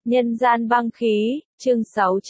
Nhân gian băng khí, chương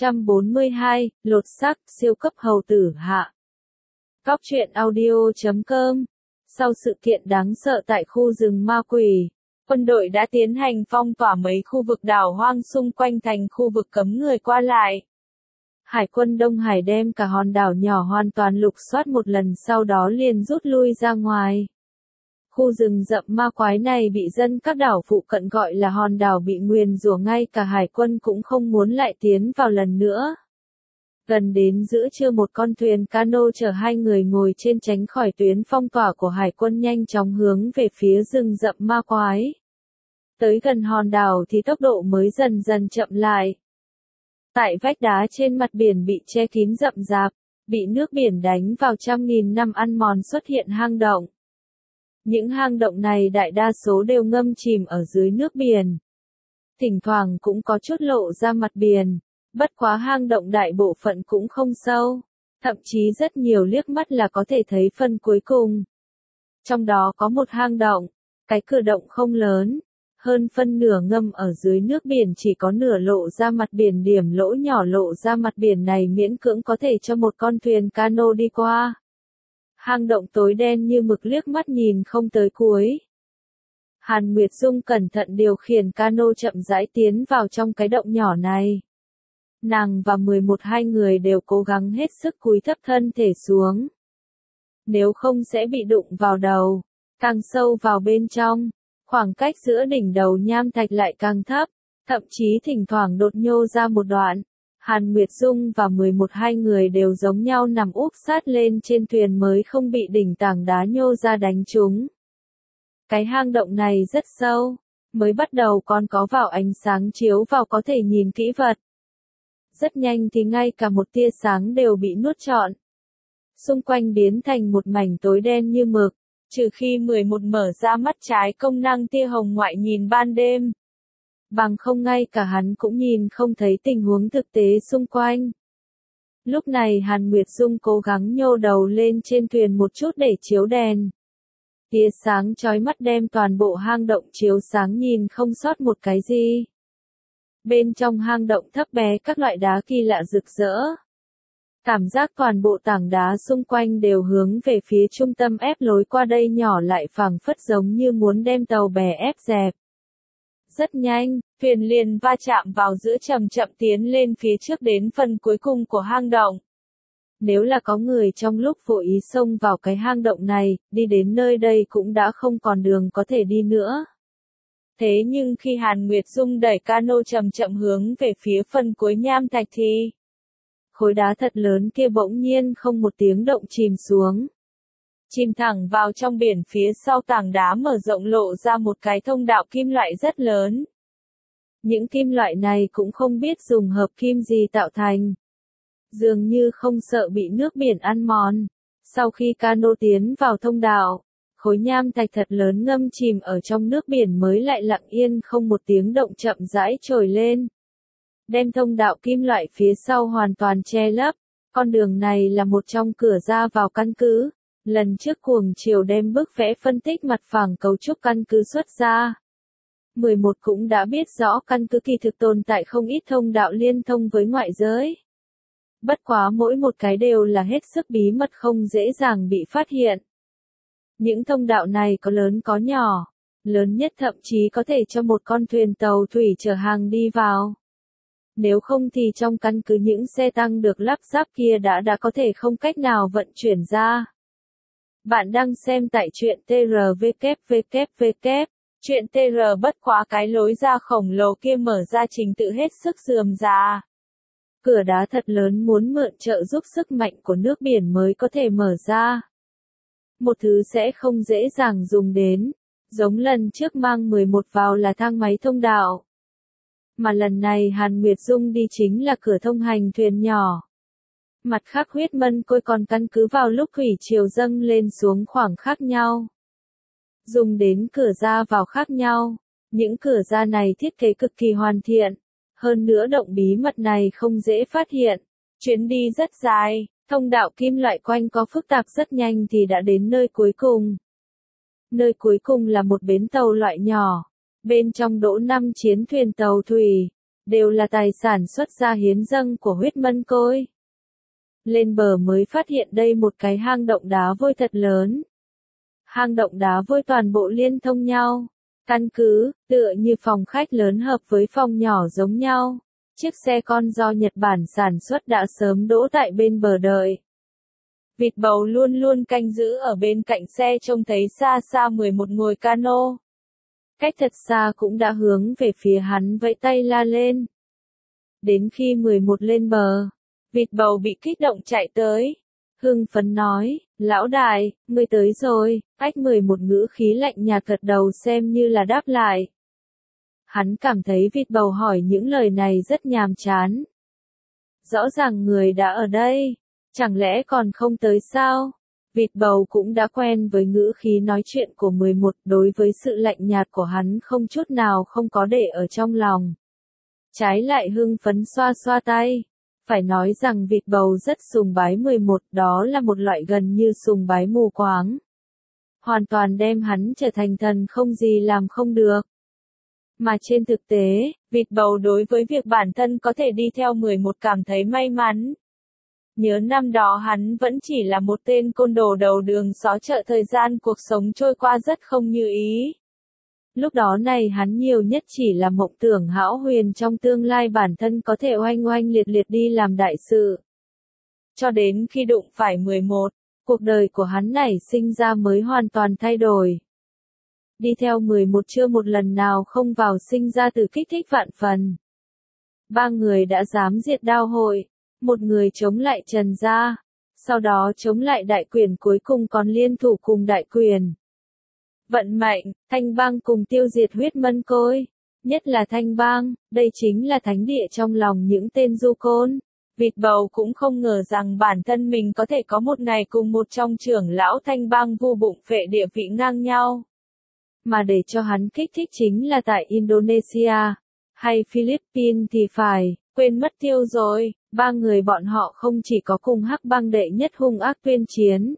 642, lột xác, siêu cấp hầu tử hạ. Góc truyện audio.com. Sau sự kiện đáng sợ tại khu rừng ma quỷ, quân đội đã tiến hành phong tỏa mấy khu vực đảo hoang xung quanh thành khu vực cấm người qua lại. Hải quân Đông Hải đem cả hòn đảo nhỏ hoàn toàn lục soát một lần, sau đó liền rút lui ra ngoài. Khu rừng rậm ma quái này bị dân các đảo phụ cận gọi là hòn đảo bị nguyền rủa, ngay cả hải quân cũng không muốn lại tiến vào lần nữa. Gần đến giữa trưa, một con thuyền cano chở hai người ngồi trên tránh khỏi tuyến phong tỏa của hải quân nhanh chóng hướng về phía rừng rậm ma quái. Tới gần hòn đảo thì tốc độ mới dần dần chậm lại. Tại vách đá trên mặt biển bị che kín rậm rạp, bị nước biển đánh vào trăm nghìn năm ăn mòn, xuất hiện hang động. Những hang động này đại đa số đều ngâm chìm ở dưới nước biển. Thỉnh thoảng cũng có chút lộ ra mặt biển, bất quá hang động đại bộ phận cũng không sâu, thậm chí rất nhiều liếc mắt là có thể thấy phần cuối cùng. Trong đó có một hang động, cái cửa động không lớn, hơn phân nửa ngâm ở dưới nước biển, chỉ có nửa lộ ra mặt biển, điểm lỗ nhỏ lộ ra mặt biển này miễn cưỡng có thể cho một con thuyền cano đi qua. Hang động tối đen như mực, liếc mắt nhìn không tới cuối. Hàn Nguyệt Dung cẩn thận điều khiển cano chậm rãi tiến vào trong cái động nhỏ này. Nàng và 11 người đều cố gắng hết sức cúi thấp thân thể xuống. Nếu không sẽ bị đụng vào đầu. Càng sâu vào bên trong, khoảng cách giữa đỉnh đầu nham thạch lại càng thấp, thậm chí thỉnh thoảng đột nhô ra một đoạn. Hàn Nguyệt Dung và 11 người đều giống nhau nằm úp sát lên trên thuyền mới không bị đỉnh tảng đá nhô ra đánh chúng. Cái hang động này rất sâu, mới bắt đầu còn có vào ánh sáng chiếu vào có thể nhìn kỹ vật. Rất nhanh thì ngay cả một tia sáng đều bị nuốt trọn. Xung quanh biến thành một mảnh tối đen như mực, trừ khi 11 mở ra mắt trái công năng tia hồng ngoại nhìn ban đêm. Bằng không ngay cả hắn cũng nhìn không thấy tình huống thực tế xung quanh. Lúc này Hàn Nguyệt Dung cố gắng nhô đầu lên trên thuyền một chút để chiếu đèn. Tia sáng chói mắt đem toàn bộ hang động chiếu sáng, nhìn không sót một cái gì. Bên trong hang động thấp bé các loại đá kỳ lạ rực rỡ. Cảm giác toàn bộ tảng đá xung quanh đều hướng về phía trung tâm ép, lối qua đây nhỏ lại phảng phất giống như muốn đem tàu bè ép dẹp. Rất nhanh, thuyền liền va chạm vào giữa, chậm chậm tiến lên phía trước đến phần cuối cùng của hang động. Nếu là có người trong lúc vô ý xông vào cái hang động này, đi đến nơi đây cũng đã không còn đường có thể đi nữa. Thế nhưng khi Hàn Nguyệt Dung đẩy cano chậm chậm hướng về phía phần cuối nham thạch thì khối đá thật lớn kia bỗng nhiên không một tiếng động chìm xuống. Chìm thẳng vào trong biển, phía sau tảng đá mở rộng lộ ra một cái thông đạo kim loại rất lớn. Những kim loại này cũng không biết dùng hợp kim gì tạo thành. Dường như không sợ bị nước biển ăn mòn. Sau khi cano tiến vào thông đạo, khối nham thạch thật lớn ngâm chìm ở trong nước biển mới lại lặng yên không một tiếng động chậm rãi trồi lên. Đem thông đạo kim loại phía sau hoàn toàn che lấp. Con đường này là một trong cửa ra vào căn cứ. Lần trước Cuồng Triều đem bức vẽ phân tích mặt phẳng cấu trúc căn cứ xuất ra. 11 cũng đã biết rõ căn cứ kỳ thực tồn tại không ít thông đạo liên thông với ngoại giới. Bất quá mỗi một cái đều là hết sức bí mật, không dễ dàng bị phát hiện. Những thông đạo này có lớn có nhỏ, lớn nhất thậm chí có thể cho một con thuyền tàu thủy chở hàng đi vào. Nếu không thì trong căn cứ những xe tăng được lắp ráp kia đã có thể không cách nào vận chuyển ra. Bạn đang xem tại truyện TRWWW. Truyện TR bất quá cái lối ra khổng lồ kia mở ra trình tự hết sức rườm rà. Cửa đá thật lớn muốn mượn trợ giúp sức mạnh của nước biển mới có thể mở ra. Một thứ sẽ không dễ dàng dùng đến, giống lần trước mang 11 vào là thang máy thông đạo. Mà lần này Hàn Nguyệt Dung đi chính là cửa thông hành thuyền nhỏ. Mặt khác huyết mân côi còn căn cứ vào lúc thủy triều dâng lên xuống khoảng khác nhau. Dùng đến cửa ra vào khác nhau. Những cửa ra này thiết kế cực kỳ hoàn thiện. Hơn nữa động bí mật này không dễ phát hiện. Chuyến đi rất dài, thông đạo kim loại quanh có phức tạp, rất nhanh thì đã đến nơi cuối cùng. Nơi cuối cùng là một bến tàu loại nhỏ. Bên trong đỗ 5 chiến thuyền tàu thủy. đều là tài sản xuất ra hiến dâng của huyết mân côi. Lên bờ mới phát hiện đây một cái hang động đá vôi thật lớn. Hang động đá vôi toàn bộ liên thông nhau. Căn cứ, tựa như phòng khách lớn hợp với phòng nhỏ giống nhau. Chiếc xe con do Nhật Bản sản xuất đã sớm đỗ tại bên bờ đợi. Vịt bầu luôn luôn canh giữ ở bên cạnh xe trông thấy xa xa 11 ngồi cano. Cách thật xa cũng đã hướng về phía hắn vẫy tay la lên. Đến khi 11 lên bờ, vịt bầu bị kích động chạy tới. Hưng phấn nói, lão đại, ngươi tới rồi, ách 11 ngữ khí lạnh nhạt gật đầu xem như là đáp lại. Hắn cảm thấy vịt bầu hỏi những lời này rất nhàm chán. Rõ ràng người đã ở đây, chẳng lẽ còn không tới sao? Vịt bầu cũng đã quen với ngữ khí nói chuyện của 11, đối với sự lạnh nhạt của hắn không chút nào không có để ở trong lòng. Trái lại hưng phấn xoa xoa tay. Phải nói rằng vịt bầu rất sùng bái 11, đó là một loại gần như sùng bái mù quáng. Hoàn toàn đem hắn trở thành thần không gì làm không được. Mà trên thực tế, vịt bầu đối với việc bản thân có thể đi theo 11 cảm thấy may mắn. Nhớ năm đó hắn vẫn chỉ là một tên côn đồ đầu đường xó chợ, thời gian cuộc sống trôi qua rất không như ý. Lúc đó này hắn nhiều nhất chỉ là mộng tưởng hão huyền trong tương lai bản thân có thể oanh oanh liệt liệt đi làm đại sự. Cho đến khi đụng phải 11, cuộc đời của hắn nảy sinh ra mới hoàn toàn thay đổi. Đi theo 11 chưa một lần nào không vào sinh ra từ kích thích vạn phần. Ba người đã dám diệt Đao hội, một người chống lại Trần gia, sau đó chống lại Đại Quyền, cuối cùng còn liên thủ cùng Đại Quyền. Vận mệnh, Thanh Bang cùng tiêu diệt huyết mân côi. Nhất là Thanh Bang, đây chính là thánh địa trong lòng những tên du côn. Vịt bầu cũng không ngờ rằng bản thân mình có thể có một ngày cùng một trong trưởng lão Thanh Bang vu bụng phệ địa vị ngang nhau. Mà để cho hắn kích thích chính là tại Indonesia, hay Philippines thì phải, quên mất tiêu rồi, ba người bọn họ không chỉ có cùng Hắc Bang đệ nhất hung ác tuyên chiến.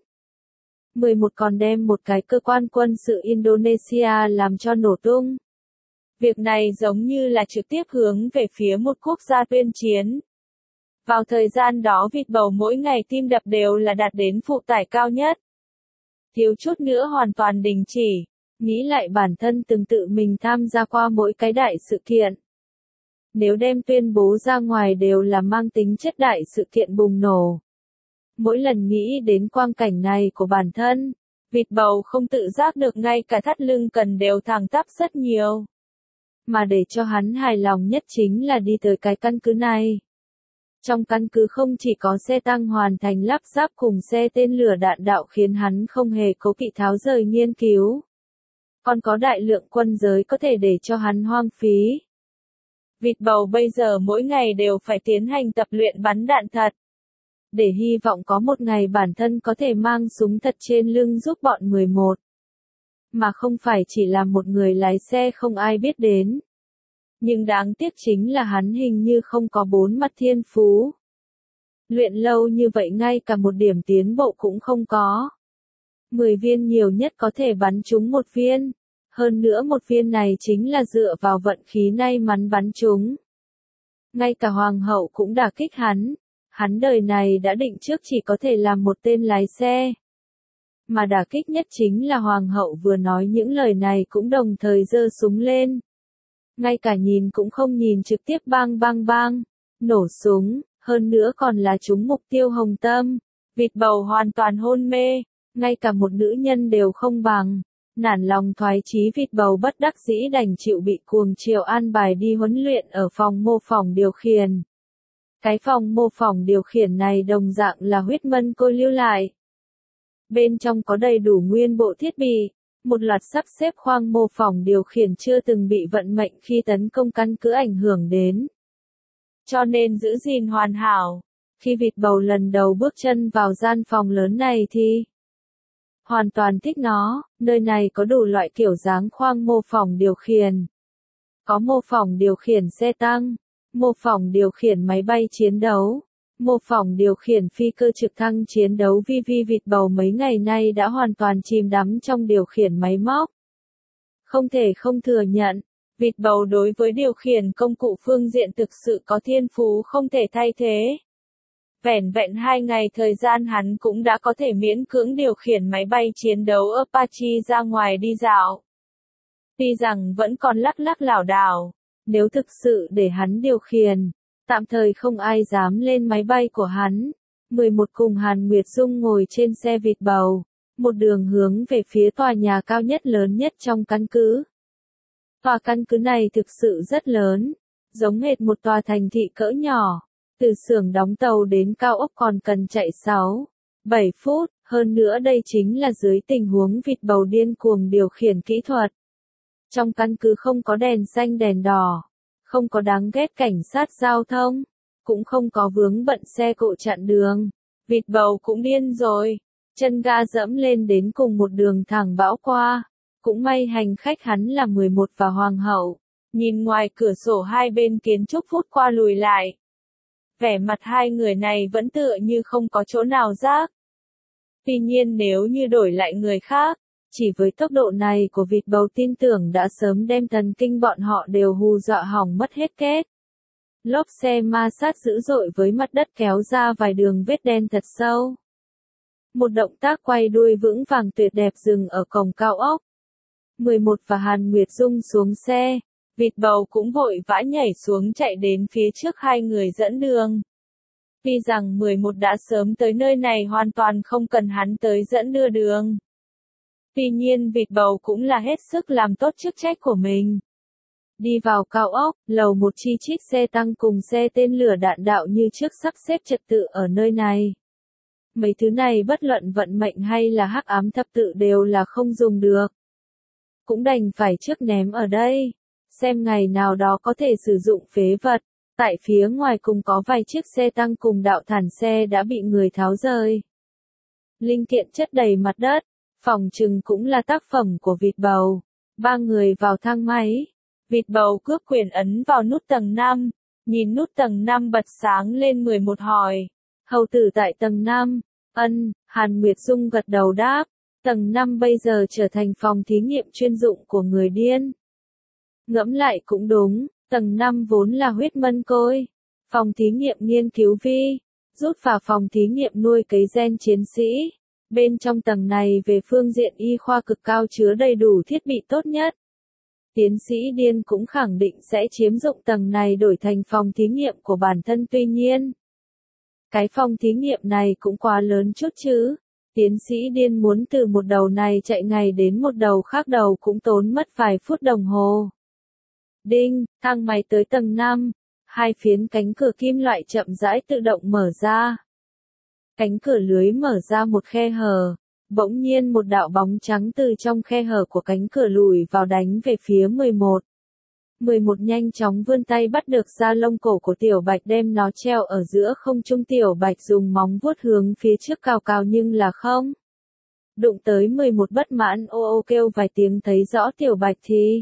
11 còn đem một cái cơ quan quân sự Indonesia làm cho nổ tung. Việc này giống như là trực tiếp hướng về phía một quốc gia tuyên chiến. Vào thời gian đó vịt bầu mỗi ngày tim đập đều là đạt đến phụ tải cao nhất. Thiếu chút nữa hoàn toàn đình chỉ, nghĩ lại bản thân từng tự mình tham gia qua mỗi cái đại sự kiện. Nếu đem tuyên bố ra ngoài đều là mang tính chất đại sự kiện bùng nổ. Mỗi lần nghĩ đến quang cảnh này của bản thân, vịt bầu không tự giác được ngay cả thắt lưng cần đều thẳng tắp rất nhiều. Mà để cho hắn hài lòng nhất chính là đi tới cái căn cứ này. Trong căn cứ không chỉ có xe tăng hoàn thành lắp ráp cùng xe tên lửa đạn đạo khiến hắn không hề cố kỵ tháo rời nghiên cứu. Còn có đại lượng quân giới có thể để cho hắn hoang phí. Vịt bầu bây giờ mỗi ngày đều phải tiến hành tập luyện bắn đạn thật. Để hy vọng có một ngày bản thân có thể mang súng thật trên lưng giúp bọn 11. Mà không phải chỉ là một người lái xe không ai biết đến. Nhưng đáng tiếc chính là hắn hình như không có 4 mặt thiên phú. Luyện lâu như vậy ngay cả một điểm tiến bộ cũng không có. 10 viên nhiều nhất có thể bắn trúng một viên. Hơn nữa một viên này chính là dựa vào vận khí may mắn bắn trúng. Ngay cả hoàng hậu cũng đả kích hắn. Hắn đời này đã định trước chỉ có thể làm một tên lái xe. Mà đả kích nhất chính là hoàng hậu vừa nói những lời này cũng đồng thời giơ súng lên. Ngay cả nhìn cũng không nhìn, trực tiếp bang bang bang, nổ súng, hơn nữa còn là trúng mục tiêu hồng tâm. Vịt bầu hoàn toàn hôn mê, ngay cả một nữ nhân đều không bằng. Nản lòng thoái chí vịt bầu bất đắc dĩ đành chịu bị cuồng chiều an bài đi huấn luyện ở phòng mô phỏng điều khiển. Cái phòng mô phỏng điều khiển này đồng dạng là huyết mân côi lưu lại. Bên trong có đầy đủ nguyên bộ thiết bị, một loạt sắp xếp khoang mô phỏng điều khiển chưa từng bị vận mệnh khi tấn công căn cứ ảnh hưởng đến. Cho nên giữ gìn hoàn hảo. Khi vịt bầu lần đầu bước chân vào gian phòng lớn này thì hoàn toàn thích nó, nơi này có đủ loại kiểu dáng khoang mô phỏng điều khiển. Có mô phỏng điều khiển xe tăng, mô phỏng điều khiển máy bay chiến đấu, mô phỏng điều khiển phi cơ trực thăng chiến đấu. Vịt bầu mấy ngày nay đã hoàn toàn chìm đắm trong điều khiển máy móc. Không thể không thừa nhận, Vịt bầu đối với điều khiển công cụ phương diện thực sự có thiên phú không thể thay thế. Vẻn vẹn 2 ngày thời gian hắn cũng đã có thể miễn cưỡng điều khiển máy bay chiến đấu Apache ra ngoài đi dạo. Tuy rằng vẫn còn lắc lắc lảo đảo, nếu thực sự để hắn điều khiển, tạm thời không ai dám lên máy bay của hắn. 11 cùng Hàn Nguyệt Dung ngồi trên xe vịt bầu, một đường hướng về phía tòa nhà cao nhất lớn nhất trong căn cứ. Tòa căn cứ này thực sự rất lớn, giống hệt một tòa thành thị cỡ nhỏ. Từ xưởng đóng tàu đến cao ốc còn cần chạy 6-7 phút, hơn nữa đây chính là dưới tình huống vịt bầu điên cuồng điều khiển kỹ thuật. Trong căn cứ không có đèn xanh đèn đỏ, không có đáng ghét cảnh sát giao thông, cũng không có vướng bận xe cộ chặn đường. Vịt bầu cũng điên rồi, chân ga dẫm lên đến cùng một đường thẳng bão qua. Cũng may hành khách hắn là 11 và Hoàng hậu, nhìn ngoài cửa sổ hai bên kiến trúc phút qua lùi lại. Vẻ mặt hai người này vẫn tựa như không có chỗ nào rác. Tuy nhiên nếu như đổi lại người khác, chỉ với tốc độ này của vịt bầu tin tưởng đã sớm đem thần kinh bọn họ đều hù dọa hỏng mất hết kết. Lốp xe ma sát dữ dội với mặt đất kéo ra vài đường vết đen thật sâu. Một động tác quay đuôi vững vàng tuyệt đẹp dừng ở cổng cao ốc. 11 và Hàn Nguyệt Dung xuống xe, vịt bầu cũng vội vã nhảy xuống chạy đến phía trước hai người dẫn đường. Tuy rằng 11 đã sớm tới nơi này hoàn toàn không cần hắn tới dẫn đưa đường. Tuy nhiên vịt bầu cũng là hết sức làm tốt chức trách của mình. Đi vào cao ốc, lầu một chi chít xe tăng cùng xe tên lửa đạn đạo như trước sắp xếp trật tự ở nơi này. Mấy thứ này bất luận vận mệnh hay là hắc ám thập tự đều là không dùng được. Cũng đành phải trước ném ở đây, xem ngày nào đó có thể sử dụng phế vật. Tại phía ngoài cùng có vài chiếc xe tăng cùng đạo thản xe đã bị người tháo rời. Linh kiện chất đầy mặt đất, phòng trừng cũng là tác phẩm của vịt bầu. Ba người vào thang máy, vịt bầu cướp quyền ấn vào nút tầng 5, nhìn nút tầng 5 bật sáng lên 11 hỏi. Hầu tử tại tầng 5, Hàn Nguyệt Dung gật đầu đáp. Tầng 5 bây giờ trở thành phòng thí nghiệm chuyên dụng của người điên. Ngẫm lại cũng đúng, tầng 5 vốn là huyết mân côi. Phòng thí nghiệm nghiên cứu vi, rút vào phòng thí nghiệm nuôi cấy gen chiến sĩ. Bên trong tầng này về phương diện y khoa cực cao chứa đầy đủ thiết bị tốt nhất. Tiến sĩ điên cũng khẳng định sẽ chiếm dụng tầng này đổi thành phòng thí nghiệm của bản thân tuy nhiên. Cái phòng thí nghiệm này cũng quá lớn chút chứ. Tiến sĩ điên muốn từ một đầu này chạy ngay đến một đầu khác đầu cũng tốn mất vài phút đồng hồ. Đinh, thang máy tới tầng 5, hai phiến cánh cửa kim loại chậm rãi tự động mở ra. Cánh cửa lưới mở ra một khe hở, bỗng nhiên một đạo bóng trắng từ trong khe hở của cánh cửa lùi vào đánh về phía 11. 11 nhanh chóng vươn tay bắt được da lông cổ của Tiểu Bạch đem nó treo ở giữa không trung. Tiểu Bạch dùng móng vuốt hướng phía trước cào cào nhưng là không. Đụng tới 11 bất mãn ô ô kêu vài tiếng thấy rõ Tiểu Bạch thì.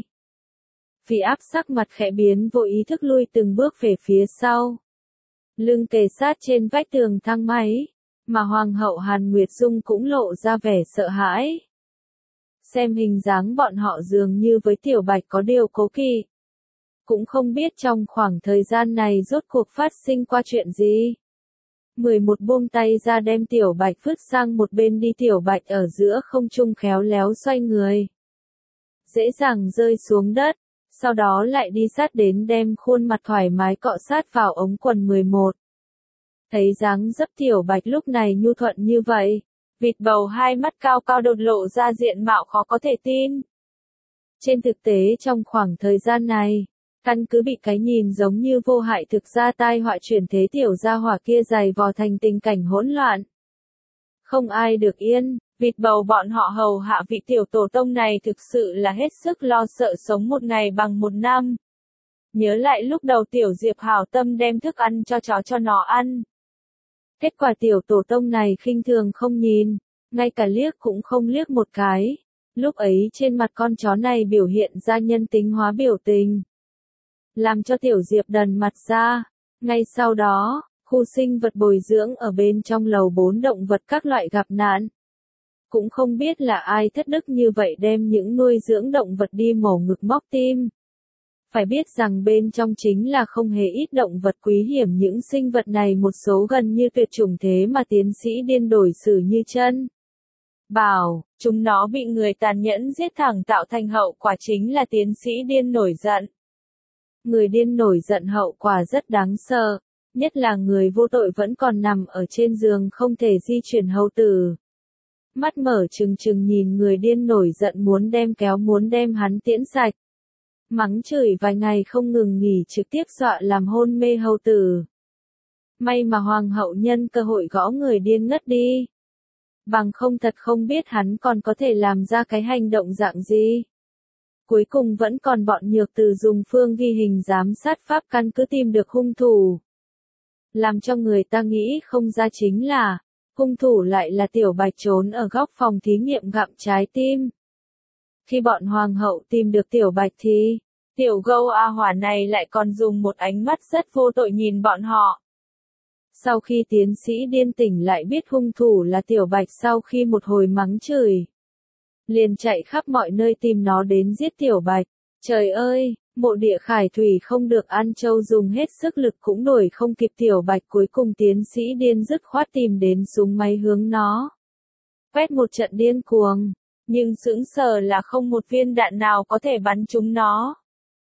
Vì áp sắc mặt khẽ biến vô ý thức lui từng bước về phía sau. Lưng kề sát trên vách tường thang máy, mà Hoàng hậu Hàn Nguyệt Dung cũng lộ ra vẻ sợ hãi. Xem hình dáng bọn họ dường như với Tiểu Bạch có điều cố kỵ. Cũng không biết trong khoảng thời gian này rốt cuộc phát sinh qua chuyện gì. 11 buông tay ra đem Tiểu Bạch vứt sang một bên đi. Tiểu Bạch ở giữa không trung khéo léo xoay người. Dễ dàng rơi xuống đất, sau đó lại đi sát đến đem khuôn mặt thoải mái cọ sát vào ống quần 11. Thấy dáng dấp Tiểu Bạch lúc này nhu thuận như vậy, vịt bầu hai mắt cao cao đột lộ ra diện mạo khó có thể tin. Trên thực tế trong khoảng thời gian này, căn cứ bị cái nhìn giống như vô hại thực ra tai họa chuyển thế tiểu gia hỏa kia dày vò thành tình cảnh hỗn loạn. Không ai được yên, vịt bầu bọn họ hầu hạ vị tiểu tổ tông này thực sự là hết sức lo sợ sống một ngày bằng một năm. Nhớ lại lúc đầu tiểu Diệp hảo tâm đem thức ăn cho chó cho nó ăn. Kết quả tiểu tổ tông này khinh thường không nhìn, ngay cả liếc cũng không liếc một cái. Lúc ấy trên mặt con chó này biểu hiện ra nhân tính hóa biểu tình. Làm cho tiểu Diệp đần mặt ra. Ngay sau đó, khu sinh vật bồi dưỡng ở bên trong lầu 4 động vật các loại gặp nạn. Cũng không biết là ai thất đức như vậy đem những nuôi dưỡng động vật đi mổ ngực móc tim. Phải biết rằng bên trong chính là không hề ít động vật quý hiểm, những sinh vật này một số gần như tuyệt chủng, thế mà tiến sĩ điên đổi xử như chân bảo, chúng nó bị người tàn nhẫn giết thẳng, tạo thành hậu quả chính là tiến sĩ điên nổi giận. Người điên nổi giận hậu quả rất đáng sợ, nhất là người vô tội vẫn còn nằm ở trên giường không thể di chuyển hầu tử. Mắt mở trừng trừng nhìn người điên nổi giận, muốn đem hắn tiễn sạch. Mắng chửi vài ngày không ngừng nghỉ, trực tiếp dọa làm hôn mê hầu tử. May mà hoàng hậu nhân cơ hội gõ người điên ngất đi. Bằng không thật không biết hắn còn có thể làm ra cái hành động dạng gì. Cuối cùng vẫn còn bọn Nhược Từ dùng phương ghi hình giám sát pháp căn cứ tìm được hung thủ. Làm cho người ta nghĩ không ra chính là, hung thủ lại là Tiểu Bạch trốn ở góc phòng thí nghiệm gặm trái tim. Khi bọn hoàng hậu tìm được Tiểu Bạch thì, Tiểu Gâu A Hỏa này lại còn dùng một ánh mắt rất vô tội nhìn bọn họ. Sau khi tiến sĩ điên tỉnh lại biết hung thủ là Tiểu Bạch, sau khi một hồi mắng chửi, liền chạy khắp mọi nơi tìm nó đến giết Tiểu Bạch. Trời ơi, Mộ Địa Khải Thủy không được ăn trâu, dùng hết sức lực cũng đuổi không kịp Tiểu Bạch, cuối cùng tiến sĩ điên dứt khoát tìm đến súng máy hướng nó quét một trận điên cuồng, nhưng sững sờ là không một viên đạn nào có thể bắn trúng nó.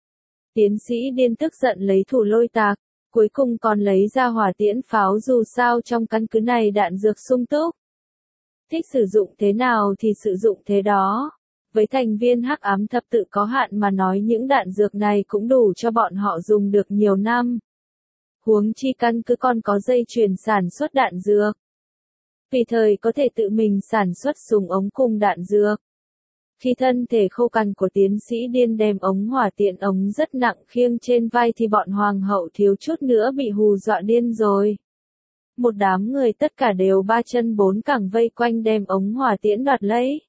Tiến sĩ điên tức giận lấy thủ lôi tạc, cuối cùng còn lấy ra hỏa tiễn pháo, dù sao trong căn cứ này đạn dược sung túc. Thích sử dụng thế nào thì sử dụng thế đó. Với thành viên Hắc Ám Thập Tự có hạn mà nói, những đạn dược này cũng đủ cho bọn họ dùng được nhiều năm. Huống chi căn cứ còn có dây chuyền sản xuất đạn dược. Tùy thời có thể tự mình sản xuất súng ống cùng đạn dược. Khi thân thể khô cằn của tiến sĩ điên đem ống hỏa tiễn ống rất nặng khiêng trên vai thì bọn hoàng hậu thiếu chút nữa bị hù dọa điên rồi. Một đám người tất cả đều ba chân bốn cẳng vây quanh đem ống hỏa tiễn đoạt lấy.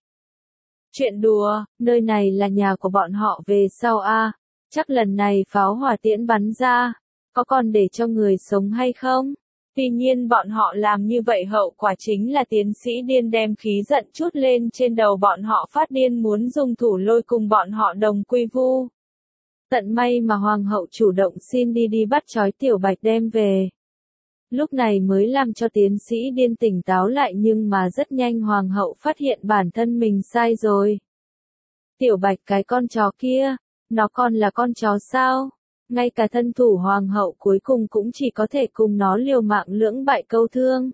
Chuyện đùa, nơi này là nhà của bọn họ về sau a, chắc lần này pháo hỏa tiễn bắn ra, có còn để cho người sống hay không? Tuy nhiên bọn họ làm như vậy hậu quả chính là tiến sĩ điên đem khí giận trút lên trên đầu bọn họ, phát điên muốn dùng thủ lôi cùng bọn họ đồng quy vu. Tận may mà hoàng hậu chủ động xin đi bắt trói Tiểu Bạch đem về. Lúc này mới làm cho tiến sĩ điên tỉnh táo lại, nhưng mà rất nhanh hoàng hậu phát hiện bản thân mình sai rồi. Tiểu Bạch cái con chó kia, nó còn là con chó sao? Ngay cả thân thủ hoàng hậu cuối cùng cũng chỉ có thể cùng nó liều mạng lưỡng bại câu thương.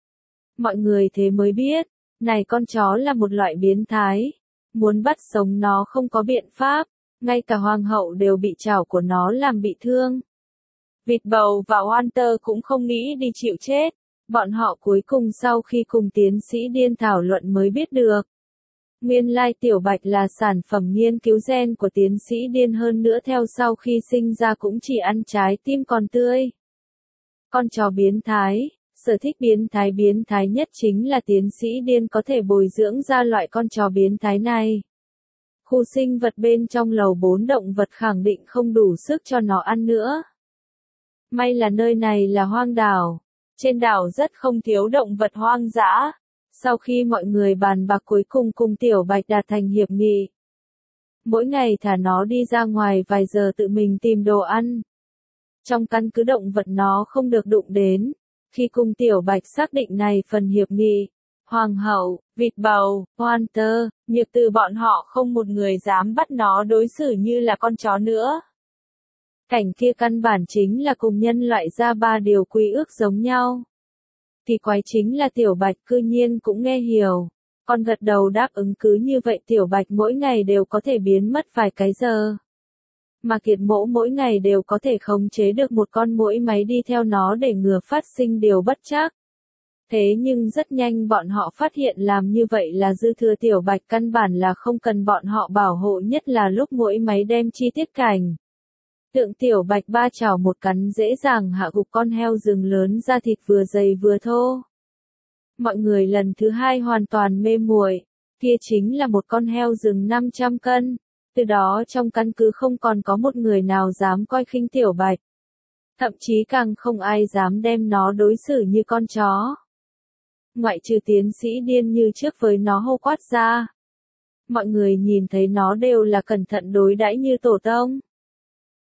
Mọi người thế mới biết, này con chó là một loại biến thái. Muốn bắt sống nó không có biện pháp, ngay cả hoàng hậu đều bị chảo của nó làm bị thương. Vịt bầu và Walter cũng không nghĩ đi chịu chết. Bọn họ cuối cùng sau khi cùng tiến sĩ điên thảo luận mới biết được. Nguyên lai Tiểu Bạch là sản phẩm nghiên cứu gen của tiến sĩ điên, hơn nữa theo sau khi sinh ra cũng chỉ ăn trái tim còn tươi. Con chó biến thái, sở thích biến thái nhất chính là tiến sĩ điên có thể bồi dưỡng ra loại con chó biến thái này. Khu sinh vật bên trong lầu 4 động vật khẳng định không đủ sức cho nó ăn nữa. May là nơi này là hoang đảo. Trên đảo rất không thiếu động vật hoang dã. Sau khi mọi người bàn bạc cuối cùng cùng Tiểu Bạch đạt thành hiệp nghị. Mỗi ngày thả nó đi ra ngoài vài giờ tự mình tìm đồ ăn. Trong căn cứ động vật nó không được đụng đến. Khi cùng Tiểu Bạch xác định này phần hiệp nghị, hoàng hậu, vịt bầu, Walter, Nhược Từ bọn họ không một người dám bắt nó đối xử như là con chó nữa. Cảnh kia căn bản chính là cùng nhân loại ra ba điều quy ước giống nhau. Thì quái chính là Tiểu Bạch cư nhiên cũng nghe hiểu. Con gật đầu đáp ứng, cứ như vậy Tiểu Bạch mỗi ngày đều có thể biến mất vài cái giờ. Mà Kiệt Mỗ mỗi ngày đều có thể khống chế được một con muỗi máy đi theo nó để ngừa phát sinh điều bất trắc. Thế nhưng rất nhanh bọn họ phát hiện làm như vậy là dư thừa, Tiểu Bạch căn bản là không cần bọn họ bảo hộ, nhất là lúc muỗi máy đem chi tiết cảnh. Tượng Tiểu Bạch ba chảo một cắn dễ dàng hạ gục con heo rừng lớn, da thịt vừa dày vừa thô. Mọi người lần thứ hai hoàn toàn mê muội, kia chính là một con heo rừng 500 cân. Từ đó trong căn cứ không còn có một người nào dám coi khinh Tiểu Bạch. Thậm chí càng không ai dám đem nó đối xử như con chó. Ngoại trừ tiến sĩ điên như trước với nó hô quát ra. Mọi người nhìn thấy nó đều là cẩn thận đối đãi như tổ tông.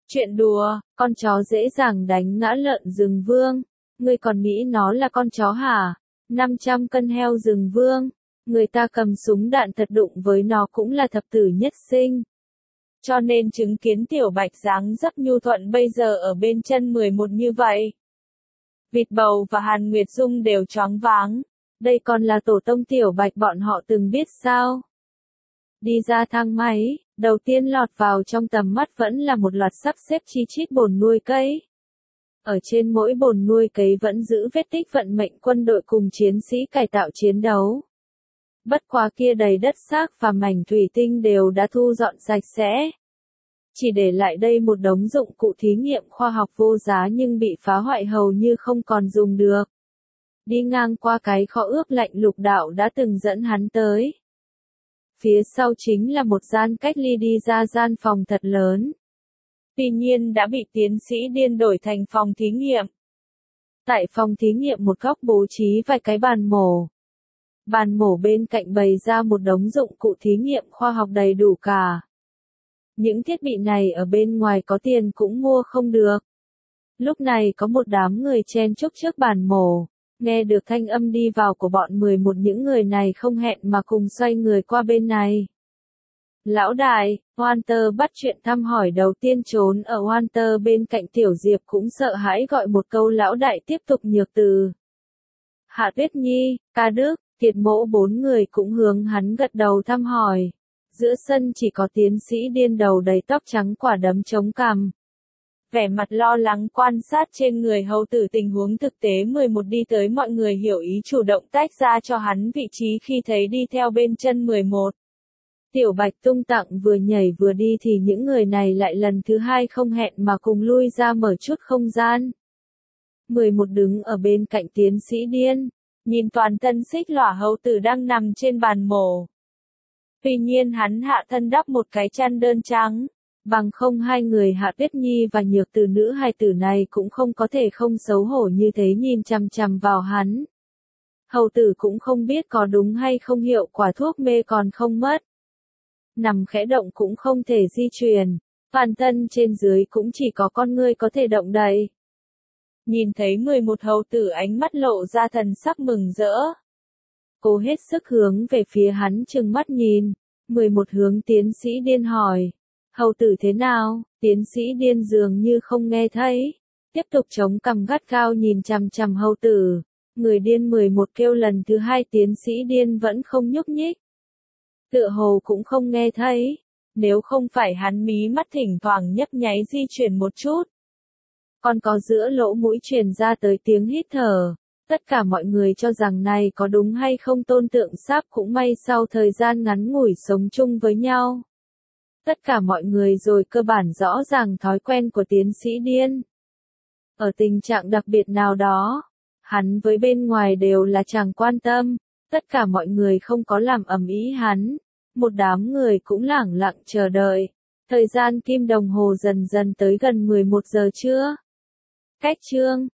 Chuyện đùa, con chó dễ dàng đánh ngã lợn rừng vương. Ngươi còn nghĩ nó là con chó hả? 500 cân heo rừng vương. Người ta cầm súng đạn thật đụng với nó cũng là thập tử nhất sinh. Cho nên chứng kiến Tiểu Bạch dáng dấp nhu thuận bây giờ ở bên chân 11 như vậy. Vịt Bầu và Hàn Nguyệt Dung đều choáng váng. Đây còn là tổ tông Tiểu Bạch bọn họ từng biết sao? Đi ra thang máy, đầu tiên lọt vào trong tầm mắt vẫn là một loạt sắp xếp chi chít bồn nuôi cấy. Ở trên mỗi bồn nuôi cấy vẫn giữ vết tích vận mệnh quân đội cùng chiến sĩ cải tạo chiến đấu. Bất quá kia đầy đất xác và mảnh thủy tinh đều đã thu dọn sạch sẽ. Chỉ để lại đây một đống dụng cụ thí nghiệm khoa học vô giá nhưng bị phá hoại hầu như không còn dùng được. Đi ngang qua cái kho ướp lạnh Lục Đạo đã từng dẫn hắn tới. Phía sau chính là một gian cách ly đi ra gian phòng thật lớn. Tuy nhiên đã bị tiến sĩ điên đổi thành phòng thí nghiệm. Tại phòng thí nghiệm một góc bố trí vài cái bàn mổ. Bàn mổ bên cạnh bày ra một đống dụng cụ thí nghiệm khoa học đầy đủ cả. Những thiết bị này ở bên ngoài có tiền cũng mua không được. Lúc này có một đám người chen chúc trước bàn mổ. Nghe được thanh âm đi vào của bọn 11 những người này không hẹn mà cùng xoay người qua bên này. Lão đại, Walter bắt chuyện thăm hỏi đầu tiên trốn ở Walter bên cạnh Tiểu Diệp cũng sợ hãi gọi một câu lão đại tiếp tục nhược từ. Hạ Tuyết Nhi, Ca Đức, Kiệt Mỗ 4 người cũng hướng hắn gật đầu thăm hỏi. Giữa sân chỉ có tiến sĩ điên đầu đầy tóc trắng quả đấm chống cằm. Vẻ mặt lo lắng quan sát trên người hầu tử tình huống thực tế 11 đi tới mọi người hiểu ý chủ động tách ra cho hắn vị trí khi thấy đi theo bên chân 11. Tiểu Bạch tung tặng vừa nhảy vừa đi thì những người này lại lần thứ hai không hẹn mà cùng lui ra mở chút không gian. 11 đứng ở bên cạnh tiến sĩ điên, nhìn toàn thân xích lỏa hầu tử đang nằm trên bàn mổ. Tuy nhiên hắn hạ thân đắp một cái chăn đơn trắng. Bằng không hai người Hạ Tuyết Nhi và nhược từ nữ hài tử này cũng không có thể không xấu hổ như thế nhìn chằm chằm vào hắn. Hầu tử cũng không biết có đúng hay không hiệu quả thuốc mê còn không mất. Nằm khẽ động cũng không thể di chuyển, toàn thân trên dưới cũng chỉ có con ngươi có thể động đậy. Nhìn thấy 11 hầu tử ánh mắt lộ ra thần sắc mừng rỡ. Cô hết sức hướng về phía hắn trừng mắt nhìn, 11 hướng tiến sĩ điên hỏi. Hầu tử thế nào? Tiến sĩ điên dường như không nghe thấy. Tiếp tục chống cằm gắt gao nhìn chằm chằm hầu tử. Người điên 11 kêu lần thứ hai tiến sĩ điên vẫn không nhúc nhích. Tựa hồ cũng không nghe thấy. Nếu không phải hắn mí mắt thỉnh thoảng nhấp nháy di chuyển một chút. Còn có giữa lỗ mũi truyền ra tới tiếng hít thở. Tất cả mọi người cho rằng này có đúng hay không tôn tượng sáp cũng may sau thời gian ngắn ngủi sống chung với nhau. Tất cả mọi người rồi cơ bản rõ ràng thói quen của tiến sĩ điên. Ở tình trạng đặc biệt nào đó, hắn với bên ngoài đều là chẳng quan tâm, tất cả mọi người không có làm ầm ĩ hắn, một đám người cũng lẳng lặng chờ đợi. Thời gian kim đồng hồ dần dần tới gần 11 giờ trưa. Cách chương